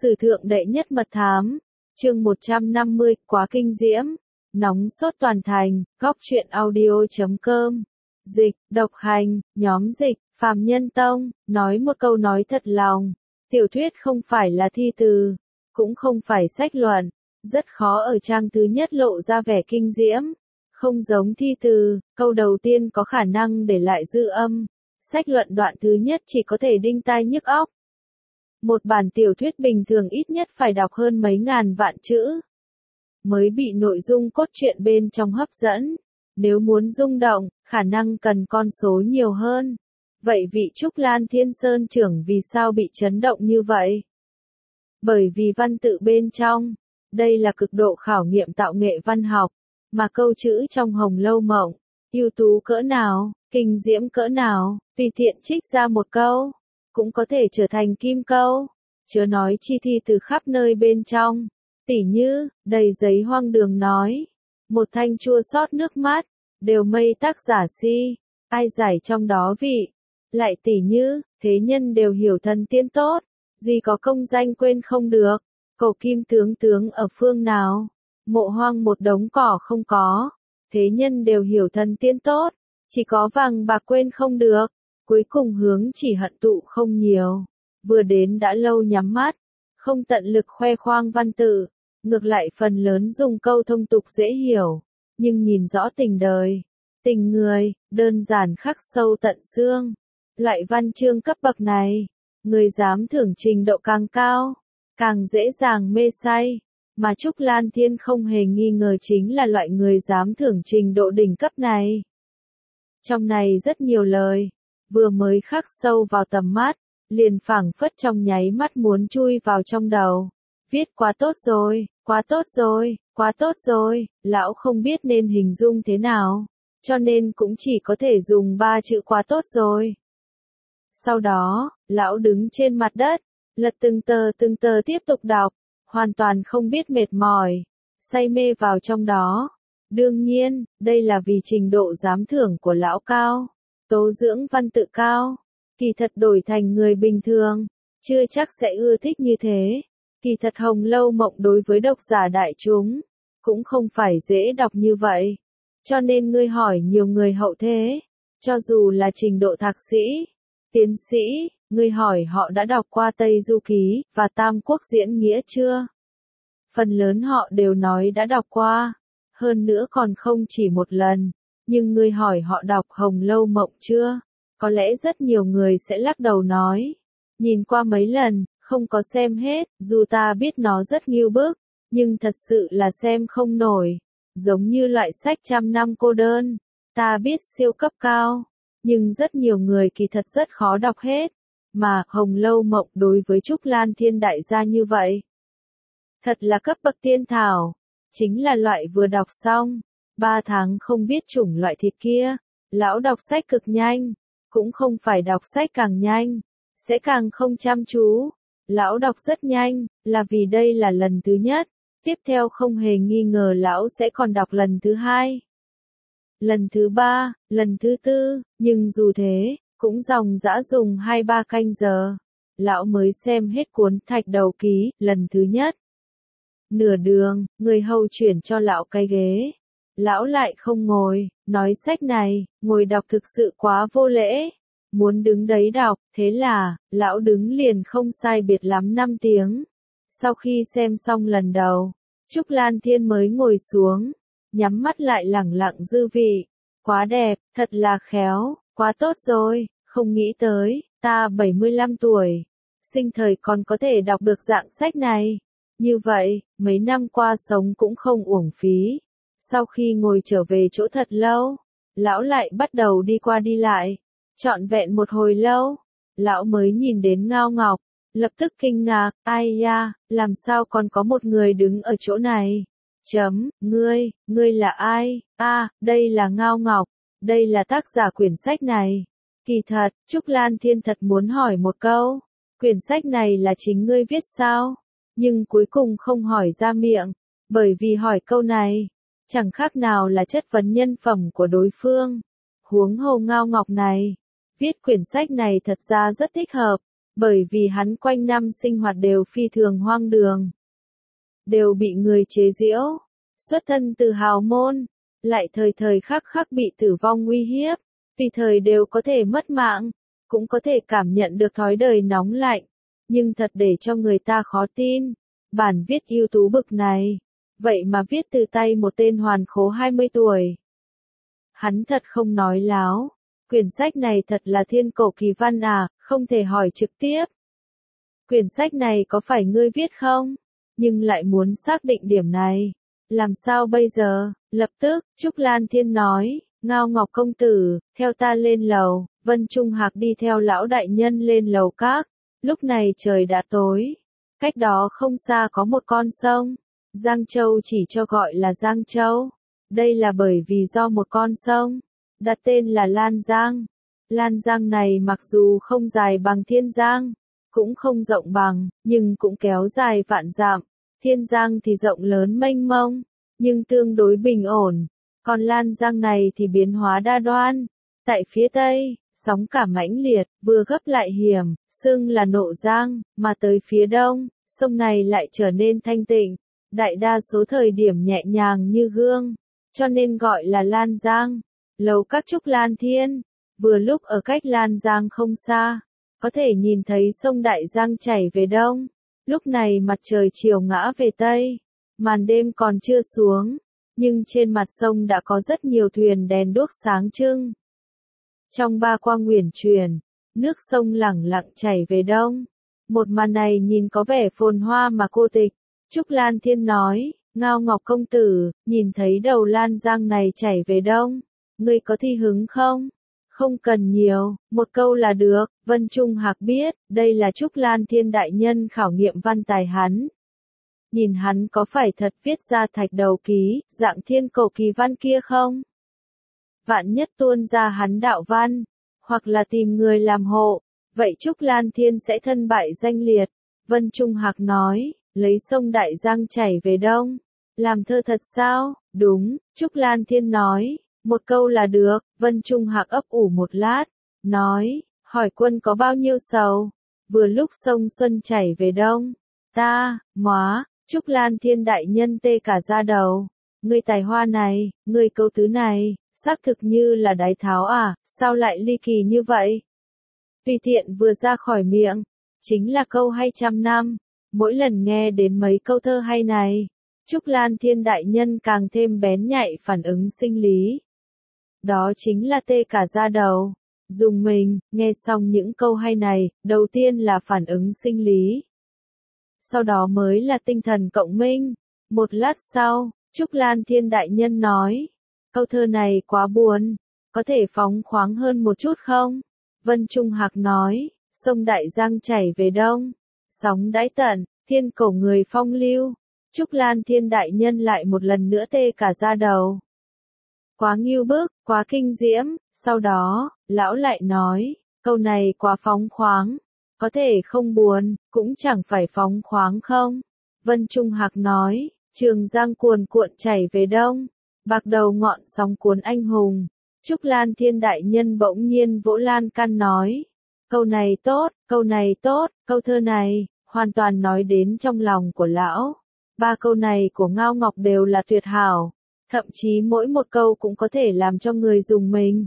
Sử thượng đệ nhất mật thám, chương 150, quá kinh diễm, nóng sốt toàn thành, góc truyện audio.com, dịch, độc hành, nhóm dịch, phàm nhân tông, nói một câu nói thật lòng, tiểu thuyết không phải là thi từ, cũng không phải sách luận, rất khó ở trang thứ nhất lộ ra vẻ kinh diễm, không giống thi từ, câu đầu tiên có khả năng để lại dư âm, sách luận đoạn thứ nhất chỉ có thể đinh tai nhức óc. Một bản tiểu thuyết bình thường ít nhất phải đọc hơn mấy ngàn vạn chữ, mới bị nội dung cốt truyện bên trong hấp dẫn. Nếu muốn rung động, khả năng cần con số nhiều hơn. Vậy vị Trúc Lan Thiên Sơn trưởng vì sao bị chấn động như vậy? Bởi vì văn tự bên trong, đây là cực độ khảo nghiệm tạo nghệ văn học, mà câu chữ trong Hồng Lâu Mộng, ưu tú cỡ nào, kinh diễm cỡ nào, tùy tiện trích ra một câu, cũng có thể trở thành kim câu, chớ nói chi thi từ khắp nơi bên trong, tỉ như, đầy giấy hoang đường nói, một thanh chua xót nước mắt, đều mây tác giả si, ai giải trong đó vị, lại tỉ như, thế nhân đều hiểu thần tiên tốt, duy có công danh quên không được, cầu kim tướng ở phương nào, mộ hoang một đống cỏ không có, thế nhân đều hiểu thần tiên tốt, chỉ có vàng bạc quên không được. Cuối cùng hướng chỉ hận tụ không nhiều, vừa đến đã lâu nhắm mắt, không tận lực khoe khoang văn tự, ngược lại phần lớn dùng câu thông tục dễ hiểu, nhưng nhìn rõ tình đời, tình người, đơn giản khắc sâu tận xương. Loại văn chương cấp bậc này, người dám thưởng trình độ càng cao, càng dễ dàng mê say, mà Trúc Lan Thiên không hề nghi ngờ chính là loại người dám thưởng trình độ đỉnh cấp này. Trong này rất nhiều lời, vừa mới khắc sâu vào tầm mắt, liền phảng phất trong nháy mắt muốn chui vào trong đầu. Viết quá tốt rồi, quá tốt rồi, quá tốt rồi, lão không biết nên hình dung thế nào, cho nên cũng chỉ có thể dùng 3 chữ quá tốt rồi. Sau đó, lão đứng trên mặt đất, lật từng tờ tiếp tục đọc, hoàn toàn không biết mệt mỏi, say mê vào trong đó. Đương nhiên, đây là vì trình độ giám thưởng của lão cao. Tố dưỡng văn tự cao, kỳ thật đổi thành người bình thường, chưa chắc sẽ ưa thích như thế. Kỳ thật Hồng Lâu Mộng đối với độc giả đại chúng, cũng không phải dễ đọc như vậy. Cho nên ngươi hỏi nhiều người hậu thế, cho dù là trình độ thạc sĩ, tiến sĩ, ngươi hỏi họ đã đọc qua Tây Du Ký và Tam Quốc Diễn Nghĩa chưa? Phần lớn họ đều nói đã đọc qua, hơn nữa còn không chỉ một lần. Nhưng ngươi hỏi họ đọc Hồng Lâu Mộng chưa? Có lẽ rất nhiều người sẽ lắc đầu nói. Nhìn qua mấy lần, không có xem hết, dù ta biết nó rất nghiêu bức, nhưng thật sự là xem không nổi. Giống như loại sách Trăm Năm Cô Đơn, ta biết siêu cấp cao, nhưng rất nhiều người kỳ thật rất khó đọc hết. Mà Hồng Lâu Mộng đối với Trúc Lan Thiên đại gia như vậy, thật là cấp bậc tiên thảo, chính là loại vừa đọc xong. 3 tháng không biết chủng loại thịt kia, lão đọc sách cực nhanh, cũng không phải đọc sách càng nhanh, sẽ càng không chăm chú. Lão đọc rất nhanh, là vì đây là lần thứ nhất, tiếp theo không hề nghi ngờ lão sẽ còn đọc lần thứ 2, lần thứ 3, lần thứ 4, nhưng dù thế, cũng dòng dã dùng 2-3 canh giờ, lão mới xem hết cuốn Thạch Đầu Ký, lần thứ nhất. Nửa đường, người hầu chuyển cho lão cái ghế. Lão lại không ngồi, nói sách này, ngồi đọc thực sự quá vô lễ. Muốn đứng đấy đọc, thế là, lão đứng liền không sai biệt lắm 5 tiếng. Sau khi xem xong lần đầu, Trúc Lan Thiên mới ngồi xuống, nhắm mắt lại lẳng lặng dư vị. Quá đẹp, thật là khéo, quá tốt rồi, không nghĩ tới, ta 75 tuổi, sinh thời còn có thể đọc được dạng sách này. Như vậy, mấy năm qua sống cũng không uổng phí. Sau khi ngồi trở về chỗ thật lâu, lão lại bắt đầu đi qua đi lại, trọn vẹn một hồi lâu, lão mới nhìn đến Ngao Ngọc, lập tức kinh ngạc, ai da, làm sao còn có một người đứng ở chỗ này? Ngươi là ai? Đây là Ngao Ngọc, đây là tác giả quyển sách này. Kỳ thật, Trúc Lan Thiên thật muốn hỏi một câu, quyển sách này là chính ngươi viết sao? Nhưng cuối cùng không hỏi ra miệng, bởi vì hỏi câu này, chẳng khác nào là chất vấn nhân phẩm của đối phương. Huống hồ Ngao Ngọc này, viết quyển sách này thật ra rất thích hợp, Bởi vì hắn quanh năm sinh hoạt đều phi thường hoang đường, đều bị người chế giễu, xuất thân từ hào môn, lại thời thời khắc khắc bị tử vong uy hiếp, tùy thời đều có thể mất mạng, cũng có thể cảm nhận được thói đời nóng lạnh, nhưng thật để cho người ta khó tin, bản viết ưu tú bực này, vậy mà viết từ tay một tên hoàn khố 20 tuổi. Hắn thật không nói láo, quyển sách này thật là thiên cổ kỳ văn à, không thể hỏi trực tiếp. Quyển sách này có phải ngươi viết không? Nhưng lại muốn xác định điểm này. Làm sao bây giờ? Lập tức, Trúc Lan Thiên nói, Ngao Ngọc công tử, theo ta lên lầu. Vân Trung Hạc đi theo lão đại nhân lên lầu các. Lúc này trời đã tối. Cách đó không xa có một con sông. Giang Châu chỉ cho gọi là Giang Châu. Đây là bởi vì do một con sông đặt tên là Lan Giang. Lan Giang này mặc dù không dài bằng Thiên Giang, cũng không rộng bằng, nhưng cũng kéo dài vạn dặm. Thiên Giang thì rộng lớn mênh mông, nhưng tương đối bình ổn. Còn Lan Giang này thì biến hóa đa đoan. Tại phía tây, sóng cả mãnh liệt, vừa gấp lại hiểm, xưng là Nộ Giang, mà tới phía đông, sông này lại trở nên thanh tịnh, đại đa số thời điểm nhẹ nhàng như gương, cho nên gọi là Lan Giang. Lầu các Trúc Lan Thiên, vừa lúc ở cách Lan Giang không xa, có thể nhìn thấy sông Đại Giang chảy về đông. Lúc này mặt trời chiều ngã về tây, màn đêm còn chưa xuống, nhưng trên mặt sông đã có rất nhiều thuyền đèn đuốc sáng trưng. Trong ba quang uyển chuyển, nước sông lẳng lặng chảy về đông. Một màn này nhìn có vẻ phồn hoa mà cô tịch. Trúc Lan Thiên nói, Ngao Ngọc công tử, nhìn thấy đầu Lan Giang này chảy về đông, ngươi có thi hứng không? Không cần nhiều, một câu là được. Vân Trung Hạc biết, đây là Trúc Lan Thiên đại nhân khảo nghiệm văn tài hắn. Nhìn hắn có phải thật viết ra thạch đầu ký, dạng thiên cổ kỳ văn kia không? Vạn nhất tuôn ra hắn đạo văn, hoặc là tìm người làm hộ, vậy Trúc Lan Thiên sẽ thân bại danh liệt. Vân Trung Hạc nói, lấy sông Đại Giang chảy về đông. Làm thơ thật sao? Đúng, Trúc Lan Thiên nói. Một câu là được. Vân Trung Hạc ấp ủ một lát, nói, hỏi quân có bao nhiêu sầu? Vừa lúc sông Xuân chảy về đông. Ta, móa, Trúc Lan Thiên đại nhân tê cả da đầu. Ngươi tài hoa này, ngươi câu tứ này, xác thực như là đái tháo à, sao lại ly kỳ như vậy? Tùy tiện vừa ra khỏi miệng, chính là câu hay trăm năm. Mỗi lần nghe đến mấy câu thơ hay này, Trúc Lan Thiên đại nhân càng thêm bén nhạy phản ứng sinh lý. Đó chính là tê cả da đầu. Dùng mình, nghe xong những câu hay này, đầu tiên là phản ứng sinh lý. Sau đó mới là tinh thần cộng minh. Một lát sau, Trúc Lan Thiên đại nhân nói, câu thơ này quá buồn, có thể phóng khoáng hơn một chút không? Vân Trung Hạc nói, sông Đại Giang chảy về đông, sóng đãi tận, thiên cổ người phong lưu. Trúc Lan Thiên đại nhân lại một lần nữa tê cả da đầu. Quá ngưu bức, quá kinh diễm. Sau đó, lão lại nói, câu này quá phóng khoáng, có thể không buồn, cũng chẳng phải phóng khoáng không? Vân Trung Hạc nói, Trường Giang cuồn cuộn chảy về đông, bạc đầu ngọn sóng cuốn anh hùng. Trúc Lan Thiên đại nhân bỗng nhiên vỗ lan can nói, câu này tốt, câu này tốt, câu thơ này, hoàn toàn nói đến trong lòng của lão. Ba câu này của Ngao Ngọc đều là tuyệt hảo, thậm chí mỗi một câu cũng có thể làm cho người dùng mình.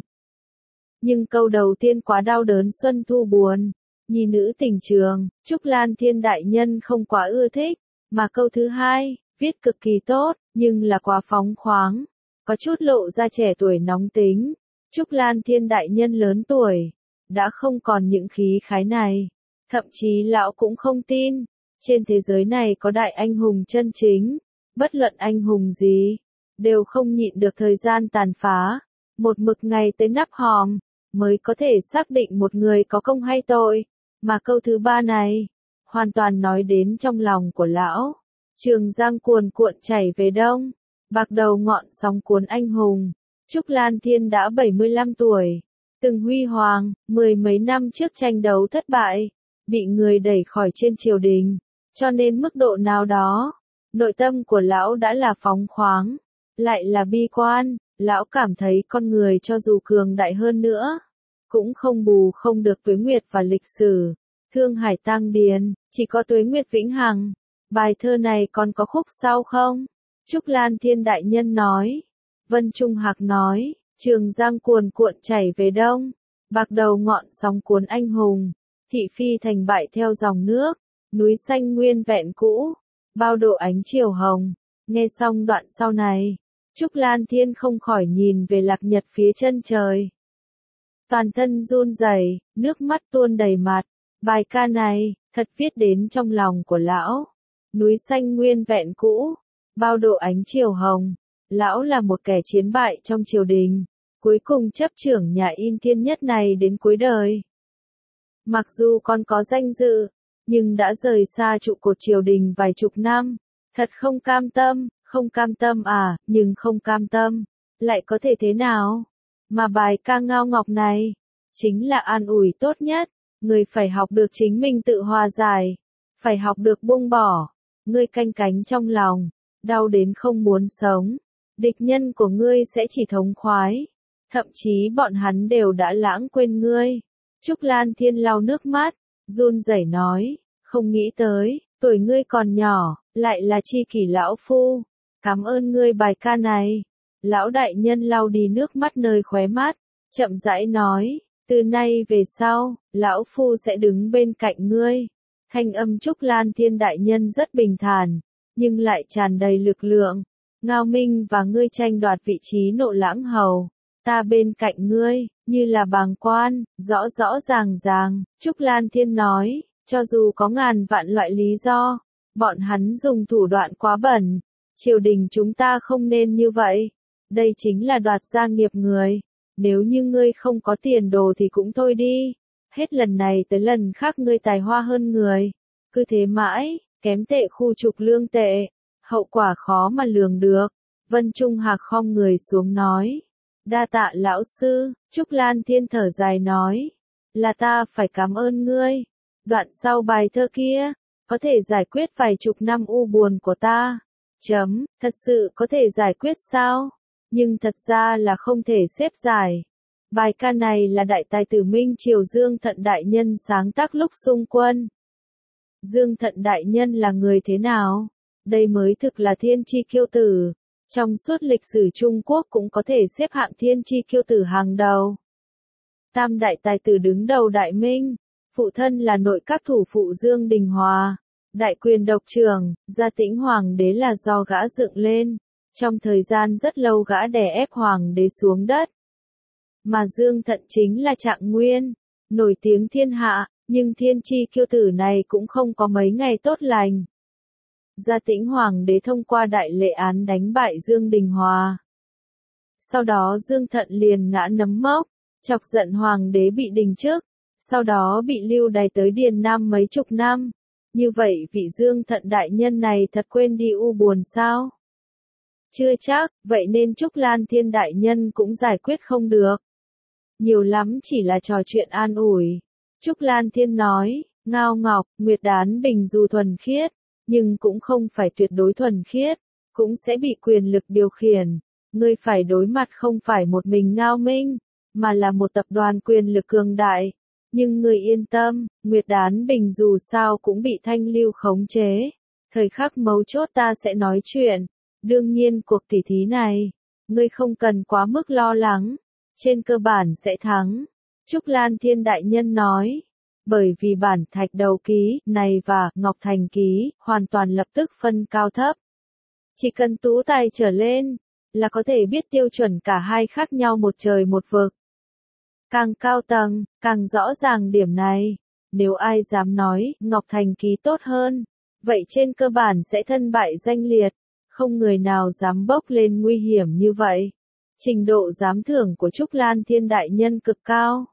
Nhưng câu đầu tiên quá đau đớn xuân thu buồn, nhi nữ tình trường, Trúc Lan Thiên đại nhân không quá ưa thích, mà câu thứ hai, viết cực kỳ tốt, nhưng là quá phóng khoáng, có chút lộ ra trẻ tuổi nóng tính. Trúc Lan Thiên đại nhân lớn tuổi, đã không còn những khí khái này, thậm chí lão cũng không tin, trên thế giới này có đại anh hùng chân chính, bất luận anh hùng gì, đều không nhịn được thời gian tàn phá, một mực ngày tới nắp hòm, mới có thể xác định một người có công hay tội, mà câu thứ ba này, hoàn toàn nói đến trong lòng của lão. Trường Giang cuồn cuộn chảy về đông, bạc đầu ngọn sóng cuốn anh hùng. Trúc Lan Thiên đã 75 tuổi, từng huy hoàng, mười mấy năm trước tranh đấu thất bại, bị người đẩy khỏi trên triều đình, cho nên mức độ nào đó, nội tâm của lão đã là phóng khoáng, lại là bi quan. Lão cảm thấy con người cho dù cường đại hơn nữa, cũng không bù không được tuế nguyệt và lịch sử. Thương Hải Tăng Điền, chỉ có tuế nguyệt vĩnh hằng. Bài thơ này còn có khúc sau không? Trúc Lan Thiên đại nhân nói. Vân Trung Hạc nói, Trường Giang cuồn cuộn chảy về đông, bạc đầu ngọn sóng cuốn anh hùng, thị phi thành bại theo dòng nước, núi xanh nguyên vẹn cũ, bao độ ánh chiều hồng. Nghe xong đoạn sau này, Trúc Lan Thiên không khỏi nhìn về lạc nhật phía chân trời. Toàn thân run rẩy, nước mắt tuôn đầy mặt. Bài ca này, thật viết đến trong lòng của lão. Núi xanh nguyên vẹn cũ, bao độ ánh chiều hồng. Lão là một kẻ chiến bại trong triều đình, cuối cùng chấp trưởng nhà in thiên nhất này đến cuối đời. Mặc dù còn có danh dự, nhưng đã rời xa trụ cột triều đình vài chục năm. Thật không cam tâm à, nhưng không cam tâm, lại có thể thế nào? Mà bài ca ngao ngọc này, chính là an ủi tốt nhất. Người phải học được chính mình tự hòa giải, phải học được buông bỏ. Ngươi canh cánh trong lòng, đau đến không muốn sống. Địch nhân của ngươi sẽ chỉ thống khoái. Thậm chí bọn hắn đều đã lãng quên ngươi. Trúc Lan Thiên lau nước mắt, run rẩy nói, không nghĩ tới, tuổi ngươi còn nhỏ, lại là tri kỷ lão phu. Cảm ơn ngươi bài ca này. Lão đại nhân lau đi nước mắt nơi khóe mắt, chậm rãi nói, từ nay về sau, lão phu sẽ đứng bên cạnh ngươi. Thanh âm Trúc Lan Thiên đại nhân rất bình thản, nhưng lại tràn đầy lực lượng. Ngao Minh và ngươi tranh đoạt vị trí Nộ Lãng hầu, ta bên cạnh ngươi, như là bàng quan, rõ rõ ràng. Trúc Lan Thiên nói, cho dù có ngàn vạn loại lý do, bọn hắn dùng thủ đoạn quá bẩn, triều đình chúng ta không nên như vậy. Đây chính là đoạt gia nghiệp người. Nếu như ngươi không có tiền đồ thì cũng thôi đi. Hết lần này tới lần khác ngươi tài hoa hơn người. Cứ thế mãi, kém tệ khu trục lương tệ. Hậu quả khó mà lường được. Vân Trung Hạc khom người xuống nói. Đa tạ lão sư. Trúc Lan Thiên thở dài nói. Là ta phải cảm ơn ngươi. Đoạn sau bài thơ kia, có thể giải quyết vài chục năm u buồn của ta. Thật sự có thể giải quyết sao? Nhưng thật ra là không thể xếp giải. Bài ca này là đại tài tử Minh Triều Dương Thận Đại Nhân sáng tác lúc xung quân. Dương Thận Đại Nhân là người thế nào? Đây mới thực là thiên chi kiêu tử. Trong suốt lịch sử Trung Quốc cũng có thể xếp hạng thiên chi kiêu tử hàng đầu. Tam đại tài tử đứng đầu Đại Minh. Phụ thân là nội các thủ phụ Dương Đình Hòa. Đại quyền độc trưởng, Gia Tĩnh Hoàng đế là do gã dựng lên. Trong thời gian rất lâu gã đè ép hoàng đế xuống đất. Mà Dương Thận chính là Trạng Nguyên, nổi tiếng thiên hạ, nhưng thiên chi kiêu tử này cũng không có mấy ngày tốt lành. Gia Tĩnh Hoàng đế thông qua đại lệ án đánh bại Dương Đình Hòa. Sau đó Dương Thận liền ngã nấm mốc, chọc giận hoàng đế bị đình chức, sau đó bị lưu đày tới Điền Nam mấy chục năm. Như vậy vị Dương Thận đại nhân này thật quên đi u buồn sao? Chưa chắc, vậy nên Trúc Lan Thiên đại nhân cũng giải quyết không được. Nhiều lắm chỉ là trò chuyện an ủi. Trúc Lan Thiên nói, Ngao Ngọc, Nguyệt Đán Bình dù thuần khiết, nhưng cũng không phải tuyệt đối thuần khiết, cũng sẽ bị quyền lực điều khiển. Ngươi phải đối mặt không phải một mình Ngao Minh, mà là một tập đoàn quyền lực cường đại. Nhưng ngươi yên tâm, Nguyệt Đán Bình dù sao cũng bị Thanh Lưu khống chế. Thời khắc mấu chốt ta sẽ nói chuyện. Đương nhiên cuộc tỉ thí này, ngươi không cần quá mức lo lắng, trên cơ bản sẽ thắng. Trúc Lan Thiên đại nhân nói, bởi vì bản thạch đầu ký này và Ngọc Thành ký hoàn toàn lập tức phân cao thấp. Chỉ cần tú tài trở lên, là có thể biết tiêu chuẩn cả hai khác nhau một trời một vực. Càng cao tầng, càng rõ ràng điểm này. Nếu ai dám nói Ngọc Thành ký tốt hơn, vậy trên cơ bản sẽ thân bại danh liệt. Không người nào dám bốc lên nguy hiểm như vậy. Trình độ giám thưởng của Trúc Lan Thiên đại nhân cực cao.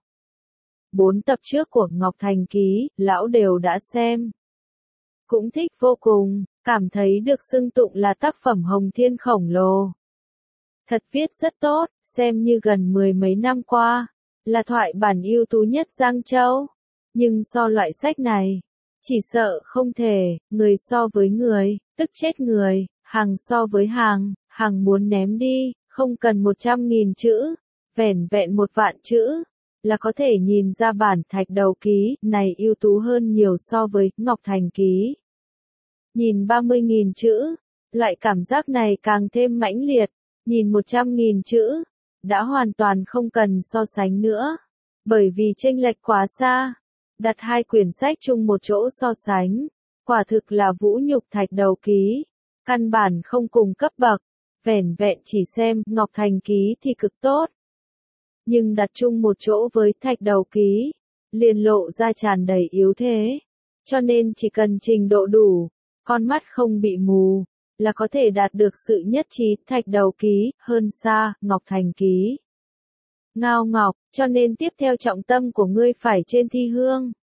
4 tập trước của Ngọc Thành ký, lão đều đã xem. Cũng thích vô cùng, cảm thấy được xưng tụng là tác phẩm hồng thiên khổng lồ. Thật viết rất tốt, xem như gần 10 mấy năm qua, là thoại bản ưu tú nhất Giang Châu. Nhưng so loại sách này, chỉ sợ không thể, người so với người, tức chết người. Hàng so với hàng muốn ném đi, không cần 100.000 chữ, vẻn vẹn 1 vạn chữ. là có thể nhìn ra bản thạch đầu ký này ưu tú hơn nhiều so với Ngọc Thành ký. Nhìn 30.000 chữ, loại cảm giác này càng thêm mãnh liệt, nhìn 100.000 chữ, đã hoàn toàn không cần so sánh nữa, bởi vì chênh lệch quá xa. Đặt hai quyển sách chung một chỗ so sánh, quả thực là vũ nhục thạch đầu ký, căn bản không cùng cấp bậc, vẻn vẹn chỉ xem Ngọc Thành ký thì cực tốt. Nhưng đặt chung một chỗ với thạch đầu ký, liền lộ ra tràn đầy yếu thế, cho nên chỉ cần trình độ đủ, con mắt không bị mù, là có thể đạt được sự nhất trí thạch đầu ký, hơn xa, Ngọc Thành ký. Ngao Ngọc, cho nên tiếp theo trọng tâm của ngươi phải trên thi hương.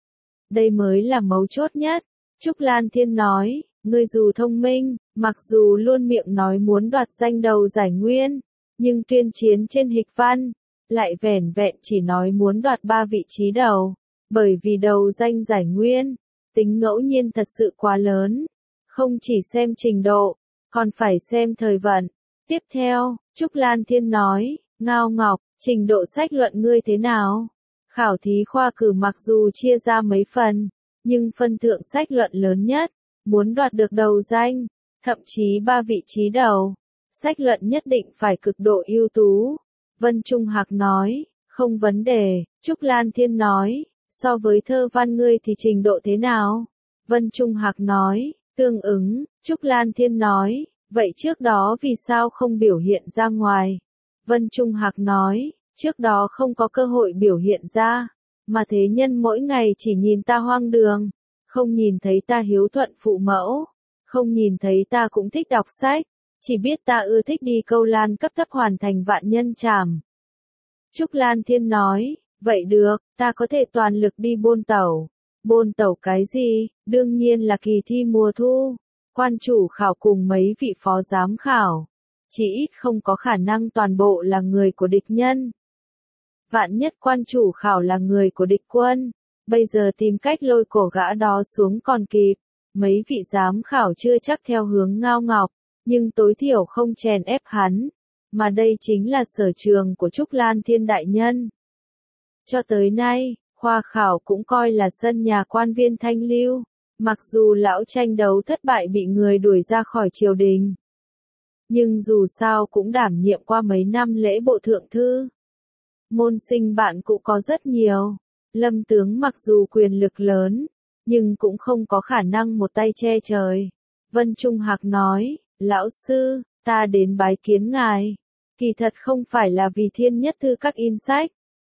Đây mới là mấu chốt nhất, Trúc Lan Thiên nói, ngươi dù thông minh, mặc dù luôn miệng nói muốn đoạt danh đầu giải nguyên, nhưng tuyên chiến trên hịch văn, lại vẻn vẹn chỉ nói muốn đoạt 3 vị trí đầu, bởi vì đầu danh giải nguyên, tính ngẫu nhiên thật sự quá lớn, không chỉ xem trình độ, còn phải xem thời vận. Tiếp theo, Trúc Lan Thiên nói, Ngao Ngọc, trình độ sách luận ngươi thế nào? Khảo thí khoa cử mặc dù chia ra mấy phần, nhưng phân thượng sách luận lớn nhất, muốn đoạt được đầu danh, thậm chí 3 vị trí đầu, sách luận nhất định phải cực độ ưu tú. Vân Trung Hạc nói, không vấn đề. Trúc Lan Thiên nói, so với thơ văn ngươi thì trình độ thế nào? Vân Trung Hạc nói, tương ứng. Trúc Lan Thiên nói, vậy trước đó vì sao không biểu hiện ra ngoài? Vân Trung Hạc nói, trước đó không có cơ hội biểu hiện ra, mà thế nhân mỗi ngày chỉ nhìn ta hoang đường, không nhìn thấy ta hiếu thuận phụ mẫu, không nhìn thấy ta cũng thích đọc sách, chỉ biết ta ưa thích đi câu lan cấp thấp hoàn thành vạn nhân trảm. Trúc Lan Thiên nói, vậy được, ta có thể toàn lực đi bôn tẩu. Bôn tẩu cái gì? Đương nhiên là kỳ thi mùa thu. Quan chủ khảo cùng mấy vị phó giám khảo, chỉ ít không có khả năng toàn bộ là người của địch nhân. Vạn nhất quan chủ khảo là người của địch quân, bây giờ tìm cách lôi cổ gã đó xuống còn kịp. Mấy vị giám khảo chưa chắc theo hướng Ngao Ngọc, nhưng tối thiểu không chèn ép hắn, mà đây chính là sở trường của Trúc Lan Thiên đại nhân. Cho tới nay, khoa khảo cũng coi là sân nhà quan viên thanh lưu, mặc dù lão tranh đấu thất bại bị người đuổi ra khỏi triều đình, nhưng dù sao cũng đảm nhiệm qua mấy năm lễ bộ thượng thư. Môn sinh bạn cũng có rất nhiều. Lâm tướng mặc dù quyền lực lớn, nhưng cũng không có khả năng một tay che trời. Vân Trung Hạc nói, lão sư, ta đến bái kiến ngài. Kỳ thật không phải là vì Thiên Nhất Thư các in sách.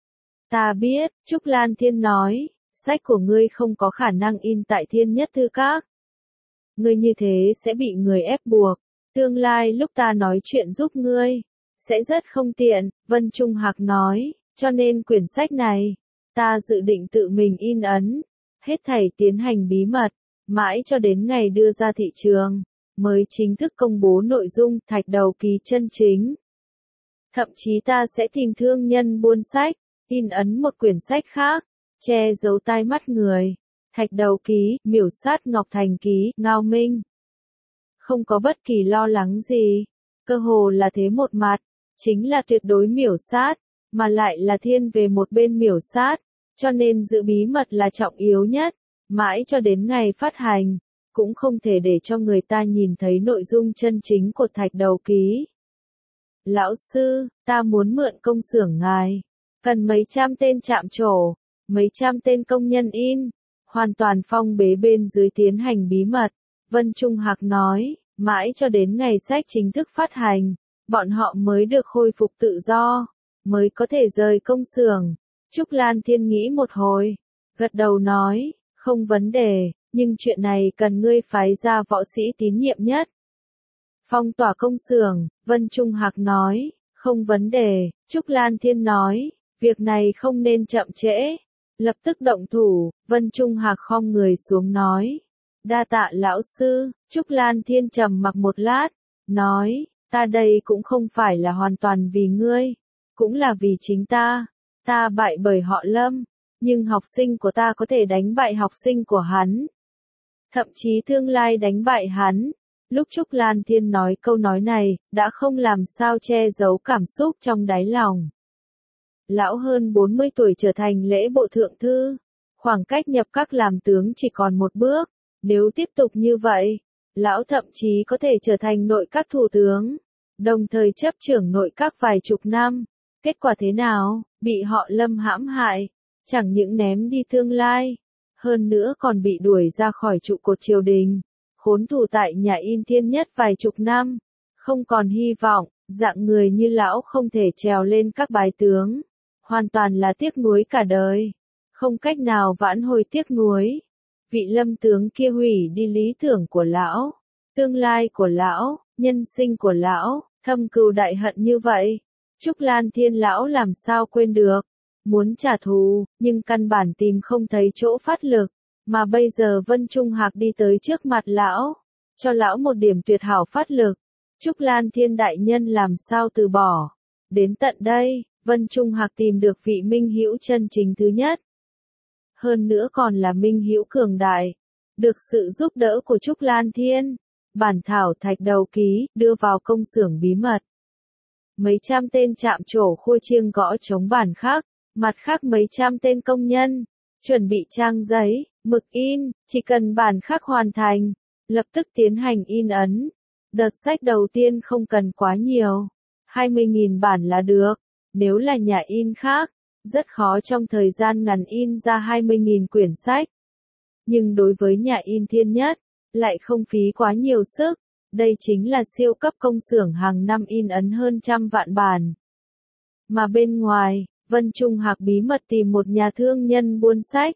Ta biết, Trúc Lan Thiên nói, sách của ngươi không có khả năng in tại Thiên Nhất Thư các. Ngươi như thế sẽ bị người ép buộc. Tương lai lúc ta nói chuyện giúp ngươi, sẽ rất không tiện. Vân Trung Hạc nói, cho nên quyển sách này, ta dự định tự mình in ấn. Hết thảy tiến hành bí mật, mãi cho đến ngày đưa ra thị trường, mới chính thức công bố nội dung thạch đầu ký chân chính. Thậm chí ta sẽ tìm thương nhân buôn sách, in ấn một quyển sách khác, che giấu tai mắt người. Thạch đầu ký, miểu sát Ngọc Thành ký, Ngao Minh. Không có bất kỳ lo lắng gì, cơ hồ là thế một mặt, chính là tuyệt đối miểu sát, mà lại là thiên về một bên miểu sát, cho nên giữ bí mật là trọng yếu nhất, mãi cho đến ngày phát hành, cũng không thể để cho người ta nhìn thấy nội dung chân chính của thạch đầu ký. Lão sư, ta muốn mượn công xưởng ngài, cần mấy trăm tên chạm trổ, mấy trăm tên công nhân in, hoàn toàn phong bế bên dưới tiến hành bí mật. Vân Trung Hạc nói, mãi cho đến ngày sách chính thức phát hành, bọn họ mới được khôi phục tự do, mới có thể rời công xưởng. Trúc Lan Thiên nghĩ một hồi, gật đầu nói, không vấn đề, nhưng chuyện này cần ngươi phái ra võ sĩ tín nhiệm nhất. Phong tỏa công xưởng, Vân Trung Hạc nói, không vấn đề. Trúc Lan Thiên nói, việc này không nên chậm trễ. Lập tức động thủ, Vân Trung Hạc khom người xuống nói, đa tạ lão sư. Trúc Lan Thiên trầm mặc một lát, nói, ta đây cũng không phải là hoàn toàn vì ngươi, cũng là vì chính ta. Ta bại bởi họ Lâm, nhưng học sinh của ta có thể đánh bại học sinh của hắn. Thậm chí tương lai đánh bại hắn. Lúc Trúc Lan Thiên nói câu nói này, đã không làm sao che giấu cảm xúc trong đáy lòng. Lão hơn 40 tuổi trở thành lễ bộ thượng thư. Khoảng cách nhập các làm tướng chỉ còn một bước. Nếu tiếp tục như vậy, lão thậm chí có thể trở thành nội các thủ tướng, đồng thời chấp trưởng nội các vài chục năm. Kết quả thế nào? Bị họ Lâm hãm hại, chẳng những ném đi tương lai, hơn nữa còn bị đuổi ra khỏi trụ cột triều đình, khốn tù tại nhà in Thiên Nhất vài chục năm, không còn hy vọng. Dạng người như lão không thể trèo lên các bái tướng, hoàn toàn là tiếc nuối cả đời, không cách nào vãn hồi tiếc nuối. Vị Lâm tướng kia hủy đi lý tưởng của lão, tương lai của lão, nhân sinh của lão, thâm cừu đại hận như vậy. Trúc Lan Thiên lão làm sao quên được, muốn trả thù, nhưng căn bản tìm không thấy chỗ phát lực, mà bây giờ Vân Trung Hạc đi tới trước mặt lão, cho lão một điểm tuyệt hảo phát lực. Trúc Lan Thiên đại nhân làm sao từ bỏ. Đến tận đây, Vân Trung Hạc tìm được vị minh hữu chân chính thứ nhất. Hơn nữa còn là minh hữu cường đại. Được sự giúp đỡ của Trúc Lan Thiên, bản thảo thạch đầu ký, đưa vào công xưởng bí mật. Mấy trăm tên chạm trổ khua chiêng gõ chống bản khắc, mặt khác mấy trăm tên công nhân, chuẩn bị trang giấy, mực in, chỉ cần bản khắc hoàn thành, lập tức tiến hành in ấn. Đợt sách đầu tiên không cần quá nhiều, 20.000 bản là được, nếu là nhà in khác, rất khó trong thời gian ngắn in ra 20.000 quyển sách. Nhưng đối với nhà in Thiên Nhất, lại không phí quá nhiều sức, đây chính là siêu cấp công xưởng hàng năm in ấn hơn 100 vạn bản. Mà bên ngoài, Vân Trung Hạc bí mật tìm một nhà thương nhân buôn sách,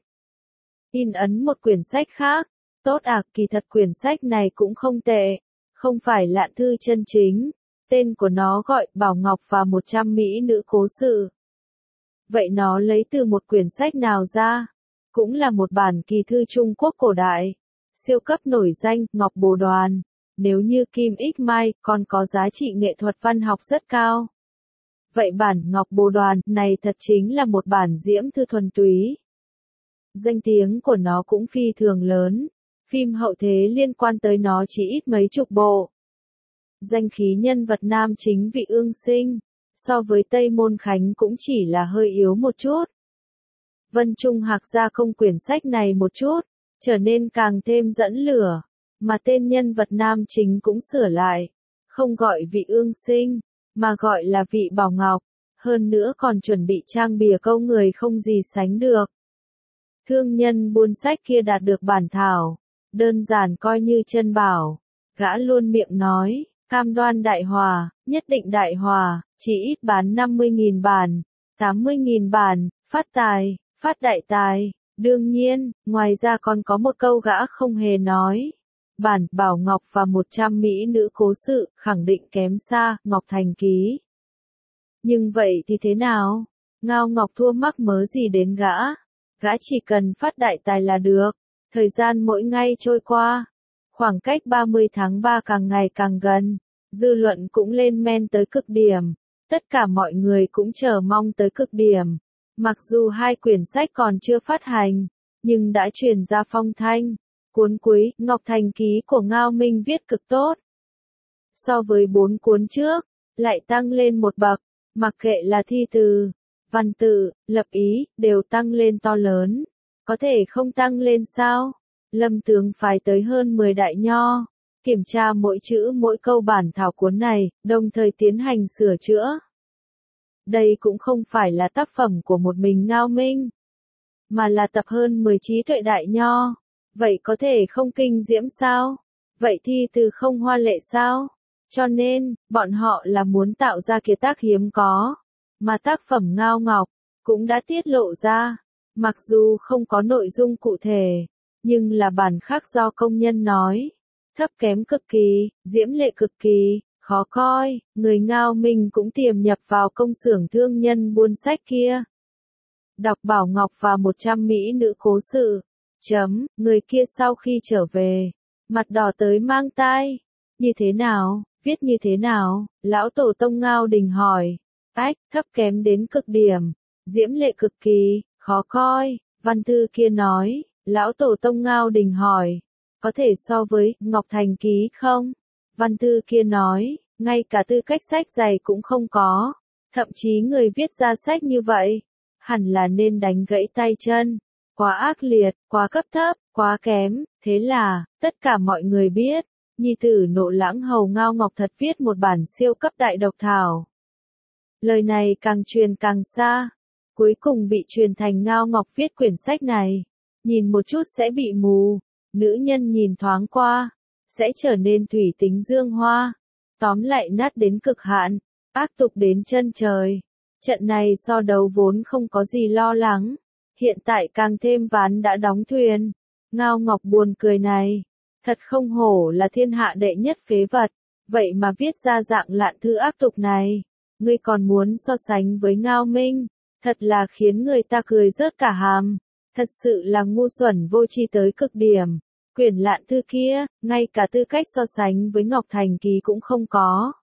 in ấn một quyển sách khác. Tốt kỳ thật quyển sách này cũng không tệ. Không phải Lạn Thư chân chính, tên của nó gọi Bảo Ngọc và 100 mỹ nữ cố sự. Vậy nó lấy từ một quyển sách nào ra? Cũng là một bản kỳ thư Trung Quốc cổ đại, siêu cấp nổi danh, Ngọc Bồ Đoàn. Nếu như Kim Ích Mai, còn có giá trị nghệ thuật văn học rất cao. Vậy bản Ngọc Bồ Đoàn này thật chính là một bản diễm thư thuần túy. Danh tiếng của nó cũng phi thường lớn. Phim hậu thế liên quan tới nó chỉ ít mấy chục bộ. Danh khí nhân vật nam chính Vị Ương Sinh, so với Tây Môn Khánh cũng chỉ là hơi yếu một chút. Vân Trung Hạc gia công quyển sách này một chút, trở nên càng thêm dẫn lửa, mà tên nhân vật nam chính cũng sửa lại, không gọi Vị Ương Sinh, mà gọi là Vị Bảo Ngọc, hơn nữa còn chuẩn bị trang bìa câu người không gì sánh được. Thương nhân buôn sách kia đạt được bản thảo, đơn giản coi như chân bảo, gã luôn miệng nói, cam đoan đại hòa, nhất định đại hòa, chỉ ít bán 50.000 bản, 80.000 bản, phát tài, phát đại tài. Đương nhiên, ngoài ra còn có một câu gã không hề nói. Bản Bảo Ngọc và 100 mỹ nữ cố sự, khẳng định kém xa, Ngọc Thành Ký. Nhưng vậy thì thế nào? Ngao Ngọc thua mắc mớ gì đến gã? Gã chỉ cần phát đại tài là được. Thời gian mỗi ngày trôi qua, khoảng cách 30 tháng 3 càng ngày càng gần, dư luận cũng lên men tới cực điểm, tất cả mọi người cũng chờ mong tới cực điểm. Mặc dù 2 quyển sách còn chưa phát hành, nhưng đã truyền ra phong thanh. Cuốn cuối, Ngọc Thành Ký của Ngao Minh viết cực tốt. So với 4 cuốn trước, lại tăng lên một bậc, mặc kệ là thi từ, văn tự, lập ý, đều tăng lên to lớn. Có thể không tăng lên sao? Lâm tướng phái tới hơn 10 đại nho, kiểm tra mỗi chữ mỗi câu bản thảo cuốn này, đồng thời tiến hành sửa chữa. Đây cũng không phải là tác phẩm của một mình Ngao Minh, mà là tập hơn 10 trí tuệ đại nho. Vậy có thể không kinh diễm sao? Vậy thi từ không hoa lệ sao? Cho nên, bọn họ là muốn tạo ra kiệt tác hiếm có, mà tác phẩm Ngao Ngọc cũng đã tiết lộ ra. Mặc dù không có nội dung cụ thể, nhưng là bản khắc do công nhân nói, thấp kém cực kỳ, diễm lệ cực kỳ, khó coi, người Ngao Minh cũng tiềm nhập vào công xưởng thương nhân buôn sách kia. Đọc Bảo Ngọc và 100 mỹ nữ cố sự. Người kia sau khi trở về, mặt đỏ tới mang tai. Như thế nào, viết như thế nào? Lão tổ tông Ngao Đình hỏi. Thấp kém đến cực điểm, diễm lệ cực kỳ, khó coi. Văn thư kia nói. Lão tổ tông Ngao Đình hỏi. Có thể so với Ngọc Thành Ký không? Văn thư kia nói. Ngay cả tư cách sách dày cũng không có. Thậm chí người viết ra sách như vậy, hẳn là nên đánh gãy tay chân. Quá ác liệt, quá cấp thấp, quá kém, thế là, tất cả mọi người biết, nhi tử Nộ Lãng Hầu Ngao Ngọc thật viết một bản siêu cấp đại độc thảo. Lời này càng truyền càng xa, cuối cùng bị truyền thành Ngao Ngọc viết quyển sách này. Nhìn một chút sẽ bị mù, nữ nhân nhìn thoáng qua, sẽ trở nên thủy tính dương hoa. Tóm lại nát đến cực hạn, ác tục đến chân trời. Trận này so đấu vốn không có gì lo lắng, hiện tại càng thêm ván đã đóng thuyền. Ngao Ngọc buồn cười này, thật không hổ là thiên hạ đệ nhất phế vật, vậy mà viết ra dạng lạn thư ác tục này. Ngươi còn muốn so sánh với Ngao Minh, thật là khiến người ta cười rớt cả hàm. Thật sự là ngu xuẩn vô tri tới cực điểm. Quyển lạn thư kia, ngay cả tư cách so sánh với Ngọc Thành Ký cũng không có.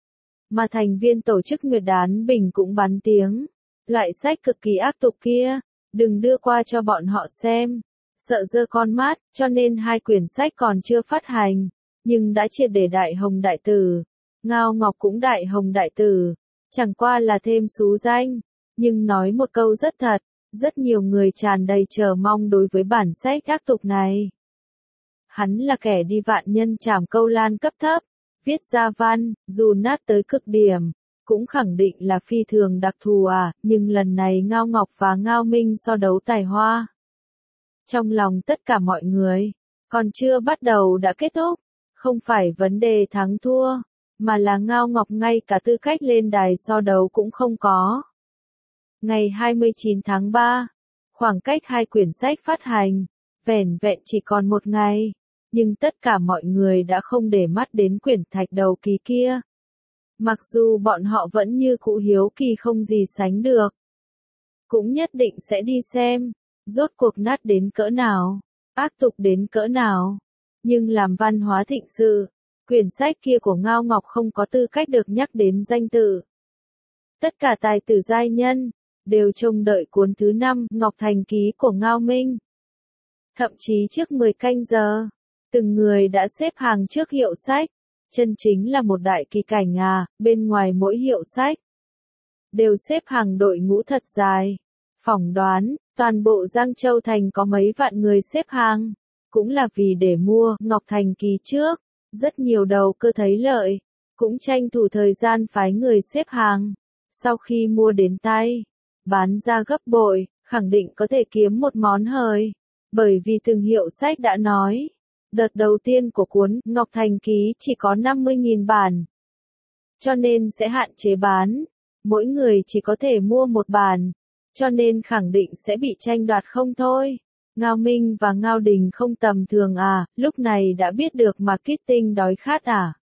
Mà thành viên tổ chức Nguyệt Đán Bình cũng bắn tiếng. Loại sách cực kỳ ác tục kia, đừng đưa qua cho bọn họ xem. Sợ dơ con mắt, cho nên hai quyển sách còn chưa phát hành, nhưng đã triệt để đại hồng đại tử. Ngao Ngọc cũng đại hồng đại tử, chẳng qua là thêm xú danh. Nhưng nói một câu rất thật, rất nhiều người tràn đầy chờ mong đối với bản sách ác tục này. Hắn là kẻ đi vạn nhân trảm câu lan cấp thấp, viết ra văn, dù nát tới cực điểm, cũng khẳng định là phi thường đặc thù nhưng lần này Ngao Ngọc và Ngao Minh so đấu tài hoa. Trong lòng tất cả mọi người, còn chưa bắt đầu đã kết thúc, không phải vấn đề thắng thua, mà là Ngao Ngọc ngay cả tư cách lên đài so đấu cũng không có. Ngày 29 tháng 3, khoảng cách hai quyển sách phát hành, vẻn vẹn chỉ còn một ngày, nhưng tất cả mọi người đã không để mắt đến quyển thạch đầu ký kia. Mặc dù bọn họ vẫn như cũ hiếu kỳ không gì sánh được, cũng nhất định sẽ đi xem, rốt cuộc nát đến cỡ nào, ác tục đến cỡ nào. Nhưng làm văn hóa thịnh sự, quyển sách kia của Ngao Ngọc không có tư cách được nhắc đến danh tự. Tất cả tài tử giai nhân đều trông đợi cuốn thứ 5 Ngọc Thành Ký của Ngao Minh. Thậm chí trước 10 canh giờ, từng người đã xếp hàng trước hiệu sách. Chân chính là một đại kỳ cảnh bên ngoài mỗi hiệu sách đều xếp hàng đội ngũ thật dài. Phỏng đoán, toàn bộ Giang Châu Thành có mấy vạn người xếp hàng, cũng là vì để mua Ngọc Thành Ký trước. Rất nhiều đầu cơ thấy lợi, cũng tranh thủ thời gian phái người xếp hàng. Sau khi mua đến tay, bán ra gấp bội, khẳng định có thể kiếm một món hời. Bởi vì từng hiệu sách đã nói, đợt đầu tiên của cuốn Ngọc Thành Ký chỉ có 50.000 bản. Cho nên sẽ hạn chế bán, mỗi người chỉ có thể mua một bản, cho nên khẳng định sẽ bị tranh đoạt không thôi. Ngao Minh và Ngao Đình không tầm thường lúc này đã biết được marketing đói khát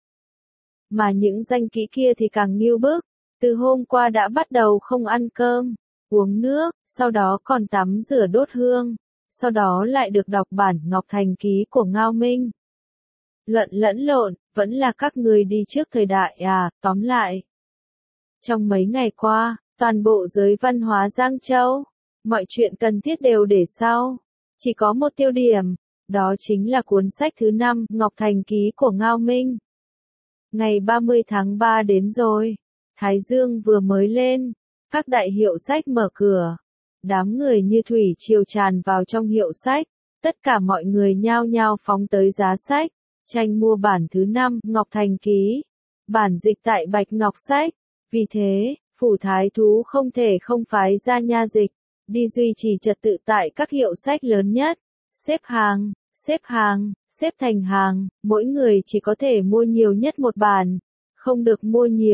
Mà những danh kỹ kia thì càng nghiêu bức, từ hôm qua đã bắt đầu không ăn cơm, uống nước, sau đó còn tắm rửa đốt hương, sau đó lại được đọc bản Ngọc Thành Ký của Ngao Minh. Lẫn lộn, vẫn là các người đi trước thời đại tóm lại. Trong mấy ngày qua, toàn bộ giới văn hóa Giang Châu, mọi chuyện cần thiết đều để sau. Chỉ có một tiêu điểm, đó chính là cuốn sách thứ 5 Ngọc Thành Ký của Ngao Minh. Ngày 30 tháng 3 đến rồi, Thái Dương vừa mới lên, các đại hiệu sách mở cửa. Đám người như thủy triều tràn vào trong hiệu sách, tất cả mọi người nhao nhao phóng tới giá sách, tranh mua bản thứ 5 Ngọc Thành Ký, bản dịch tại Bạch Ngọc Sách. Vì thế, phủ thái thú không thể không phái ra nha dịch, đi duy trì trật tự tại các hiệu sách lớn nhất, xếp thành hàng, mỗi người chỉ có thể mua nhiều nhất một bản, không được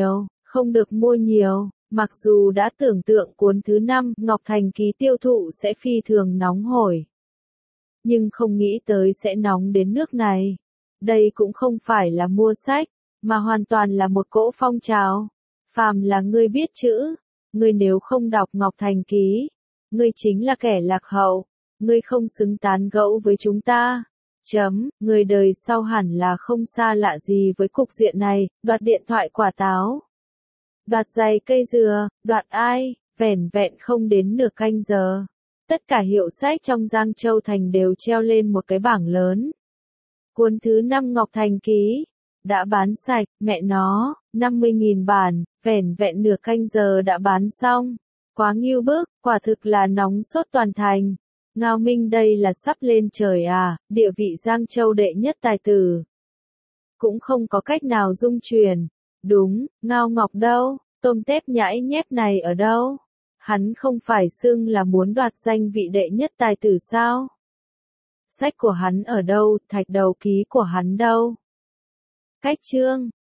mua nhiều. Mặc dù đã tưởng tượng cuốn thứ 5 Ngọc Thành Ký tiêu thụ sẽ phi thường nóng hổi, nhưng không nghĩ tới sẽ nóng đến nước này. Đây cũng không phải là mua sách, mà hoàn toàn là một cỗ phong trào. Phàm là ngươi biết chữ, ngươi nếu không đọc Ngọc Thành Ký, ngươi chính là kẻ lạc hậu, ngươi không xứng tán gẫu với chúng ta. Người đời sau hẳn là không xa lạ gì với cục diện này, đoạt điện thoại quả táo, đoạt giày cây dừa, đoạt ai, vẻn vẹn không đến nửa canh giờ. Tất cả hiệu sách trong Giang Châu Thành đều treo lên một cái bảng lớn. Cuốn thứ 5 Ngọc Thành Ký, đã bán sạch, mẹ nó, 50.000 bản, vẻn vẹn nửa canh giờ đã bán xong. Quá ngưu bức, quả thực là nóng sốt toàn thành. Ngao Minh đây là sắp lên trời à, địa vị Giang Châu đệ nhất tài tử. Cũng không có cách nào dung truyền. Đúng, Ngao Ngọc đâu, tôm tép nhãi nhép này ở đâu? Hắn không phải xưng là muốn đoạt danh vị đệ nhất tài tử sao? Sách của hắn ở đâu, thạch đầu ký của hắn đâu? Cách chương